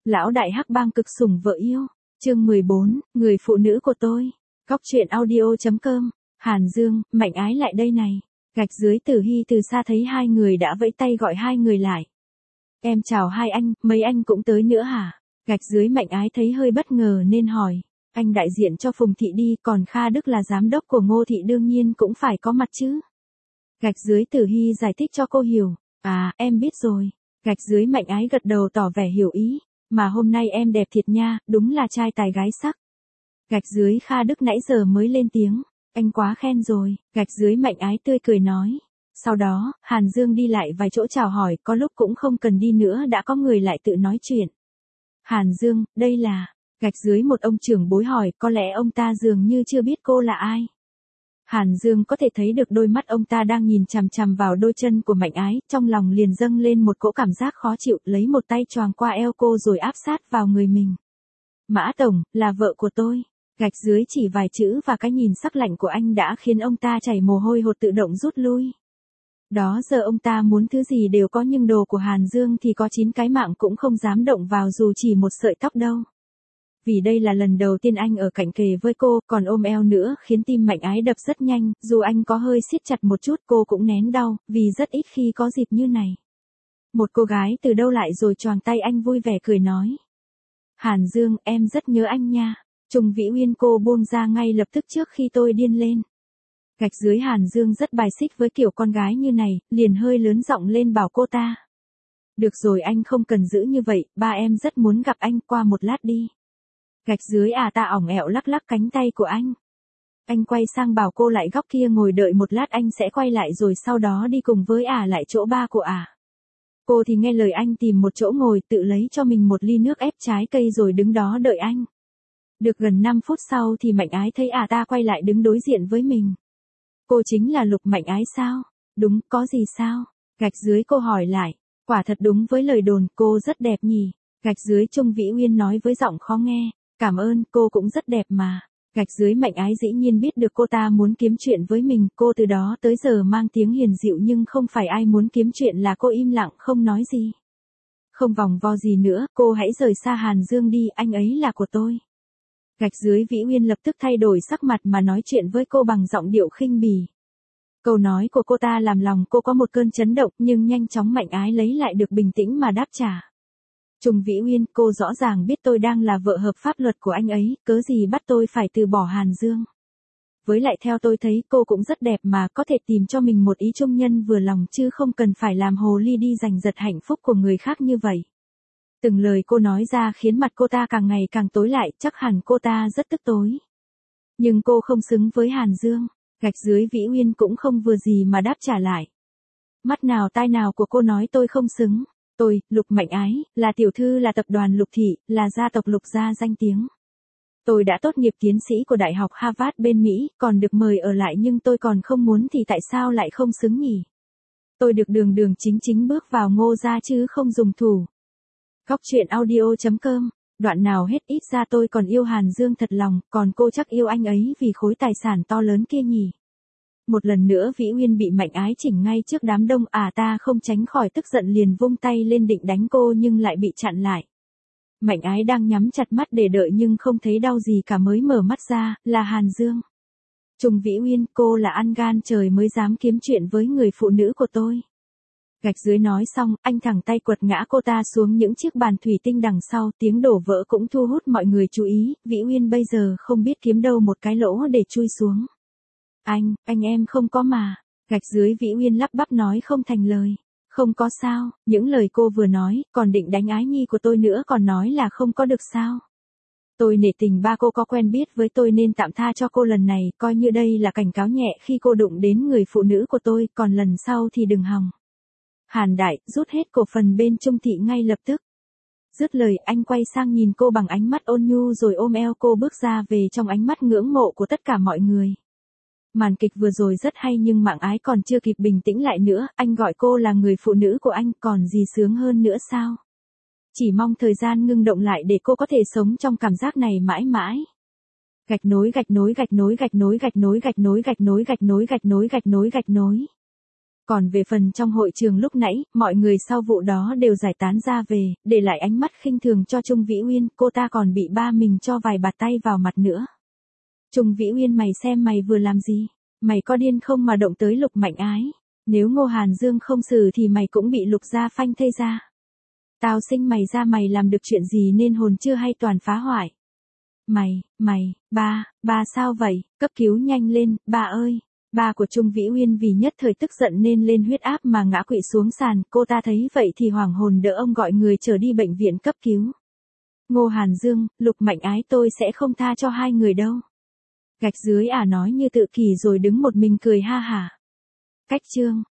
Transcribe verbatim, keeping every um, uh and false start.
Lão đại hắc bang cực sủng vợ yêu. Chương mười bốn, người phụ nữ của tôi. Góc truyện audio.com. Hàn Dương, Mạnh Ái lại đây này. Gạch dưới Tử Hy từ xa thấy hai người đã vẫy tay gọi hai người lại. Em chào hai anh, mấy anh cũng tới nữa hả? Gạch dưới Mạnh Ái thấy hơi bất ngờ nên hỏi. Anh đại diện cho Phùng Thị đi, còn Kha Đức là giám đốc của Ngô Thị đương nhiên cũng phải có mặt chứ. Gạch dưới Tử Hy giải thích cho cô hiểu. À, em biết rồi. Gạch dưới Mạnh Ái gật đầu tỏ vẻ hiểu ý. Mà hôm nay em đẹp thiệt nha, đúng là trai tài gái sắc. Gạch dưới Kha Đức nãy giờ mới lên tiếng. Anh quá khen rồi, gạch dưới Mạnh Ái tươi cười nói. Sau đó, Hàn Dương đi lại vài chỗ chào hỏi, có lúc cũng không cần đi nữa đã có người lại tự nói chuyện. Hàn Dương, đây là, gạch dưới một ông trưởng bối hỏi, có lẽ ông ta dường như chưa biết cô là ai. Hàn Dương có thể thấy được đôi mắt ông ta đang nhìn chằm chằm vào đôi chân của Mạnh Ái, trong lòng liền dâng lên một cỗ cảm giác khó chịu, lấy một tay choàng qua eo cô rồi áp sát vào người mình. Mã Tổng, là vợ của tôi. Gạch dưới chỉ vài chữ và cái nhìn sắc lạnh của anh đã khiến ông ta chảy mồ hôi hột tự động rút lui. Đó giờ ông ta muốn thứ gì đều có nhưng đồ của Hàn Dương thì có chín cái mạng cũng không dám động vào dù chỉ một sợi tóc đâu. Vì đây là lần đầu tiên anh ở cạnh kề với cô, còn ôm eo nữa khiến tim Mạnh Ái đập rất nhanh, dù anh có hơi siết chặt một chút cô cũng nén đau, vì rất ít khi có dịp như này. Một cô gái từ đâu lại rồi choàng tay anh vui vẻ cười nói. Hàn Dương, em rất nhớ anh nha. Trùng Vĩ Uyên cô buông ra ngay lập tức trước khi tôi điên lên. Gạch dưới Hàn Dương rất bài xích với kiểu con gái như này, liền hơi lớn giọng lên bảo cô ta. Được rồi anh không cần giữ như vậy, ba em rất muốn gặp anh, qua một lát đi. Gạch dưới à ta ỏng ẹo lắc lắc cánh tay của anh. Anh quay sang bảo cô lại góc kia ngồi đợi một lát anh sẽ quay lại rồi sau đó đi cùng với ả lại chỗ ba của ả. Cô thì nghe lời anh tìm một chỗ ngồi tự lấy cho mình một ly nước ép trái cây rồi đứng đó đợi anh. Được gần năm phút sau thì Mạnh Ái thấy à ta quay lại đứng đối diện với mình. Cô chính là Lục Mạnh Ái sao? Đúng, có gì sao? Gạch dưới cô hỏi lại. Quả thật đúng với lời đồn, cô rất đẹp nhỉ? Gạch dưới Trung Vĩ Uyên nói với giọng khó nghe. Cảm ơn, cô cũng rất đẹp mà. Gạch dưới Mạnh Ái dĩ nhiên biết được cô ta muốn kiếm chuyện với mình, cô từ đó tới giờ mang tiếng hiền dịu nhưng không phải ai muốn kiếm chuyện là cô im lặng không nói gì. Không vòng vo gì nữa, cô hãy rời xa Hàn Dương đi, anh ấy là của tôi. Gạch dưới Vĩ Uyên lập tức thay đổi sắc mặt mà nói chuyện với cô bằng giọng điệu khinh bỉ. Câu nói của cô ta làm lòng cô có một cơn chấn động nhưng nhanh chóng Mạnh Ái lấy lại được bình tĩnh mà đáp trả. Trùng Vĩ Uyên, cô rõ ràng biết tôi đang là vợ hợp pháp luật của anh ấy, cớ gì bắt tôi phải từ bỏ Hàn Dương. Với lại theo tôi thấy cô cũng rất đẹp mà có thể tìm cho mình một ý trung nhân vừa lòng chứ không cần phải làm hồ ly đi giành giật hạnh phúc của người khác như vậy. Từng lời cô nói ra khiến mặt cô ta càng ngày càng tối lại, chắc hẳn cô ta rất tức tối. Nhưng cô không xứng với Hàn Dương, gạch dưới Vĩ Uyên cũng không vừa gì mà đáp trả lại. Mắt nào tai nào của cô nói tôi không xứng. Tôi, Lục Mạnh Ái, là tiểu thư là tập đoàn Lục Thị, là gia tộc Lục gia danh tiếng. Tôi đã tốt nghiệp tiến sĩ của Đại học Harvard bên Mỹ, còn được mời ở lại nhưng tôi còn không muốn thì tại sao lại không xứng nhỉ? Tôi được đường đường chính chính bước vào Ngô gia chứ không dùng thủ. Góc truyện audio.com. Đoạn nào hết ít ra tôi còn yêu Hàn Dương thật lòng, còn cô chắc yêu anh ấy vì khối tài sản to lớn kia nhỉ. Một lần nữa Vĩ Uyên bị Mạnh Ái chỉnh ngay trước đám đông, à ta không tránh khỏi tức giận liền vung tay lên định đánh cô nhưng lại bị chặn lại. Mạnh Ái đang nhắm chặt mắt để đợi nhưng không thấy đau gì cả mới mở mắt ra, là Hàn Dương. Trùng Vĩ Uyên, cô là ăn gan trời mới dám kiếm chuyện với người phụ nữ của tôi. Gạch dưới nói xong, anh thẳng tay quật ngã cô ta xuống những chiếc bàn thủy tinh đằng sau, tiếng đổ vỡ cũng thu hút mọi người chú ý, Vĩ Uyên bây giờ không biết kiếm đâu một cái lỗ để chui xuống. Anh, anh em không có mà. Gạch dưới Vĩ Uyên lắp bắp nói không thành lời. Không có sao, những lời cô vừa nói, còn định đánh Ái Nhi của tôi nữa còn nói là không có được sao. Tôi nể tình ba cô có quen biết với tôi nên tạm tha cho cô lần này, coi như đây là cảnh cáo nhẹ khi cô đụng đến người phụ nữ của tôi, còn lần sau thì đừng hòng. Hàn Đại, rút hết cổ phần bên Trung Thị ngay lập tức. Dứt lời anh quay sang nhìn cô bằng ánh mắt ôn nhu rồi ôm eo cô bước ra về trong ánh mắt ngưỡng mộ của tất cả mọi người. Màn kịch vừa rồi rất hay nhưng Mạnh Ái còn chưa kịp bình tĩnh lại nữa, anh gọi cô là người phụ nữ của anh còn gì sướng hơn nữa sao? Chỉ mong thời gian ngưng động lại để cô có thể sống trong cảm giác này mãi mãi. Gạch nối gạch nối gạch nối gạch nối gạch nối gạch nối gạch nối gạch nối gạch nối gạch nối gạch nối. Còn về phần trong hội trường lúc nãy, mọi người sau vụ đó đều giải tán ra về, để lại ánh mắt khinh thường cho Trung Vĩ Uyên, cô ta còn bị ba mình cho vài bạt tay vào mặt nữa. Trung Vĩ Uyên, mày xem mày vừa làm gì? Mày có điên không mà động tới Lục Mạnh Ái? Nếu Ngô Hàn Dương không xử thì mày cũng bị Lục gia phanh thây ra. Tao sinh mày ra mày làm được chuyện gì nên hồn chưa hay toàn phá hoại. Mày, mày, ba, ba sao vậy? Cấp cứu nhanh lên, ba ơi. Ba của Trung Vĩ Uyên vì nhất thời tức giận nên lên huyết áp mà ngã quỵ xuống sàn, cô ta thấy vậy thì hoảng hồn đỡ ông gọi người trở đi bệnh viện cấp cứu. Ngô Hàn Dương, Lục Mạnh Ái, tôi sẽ không tha cho hai người đâu. Gạch dưới ả nói như tự kỷ rồi đứng một mình cười ha hả. Cách chương.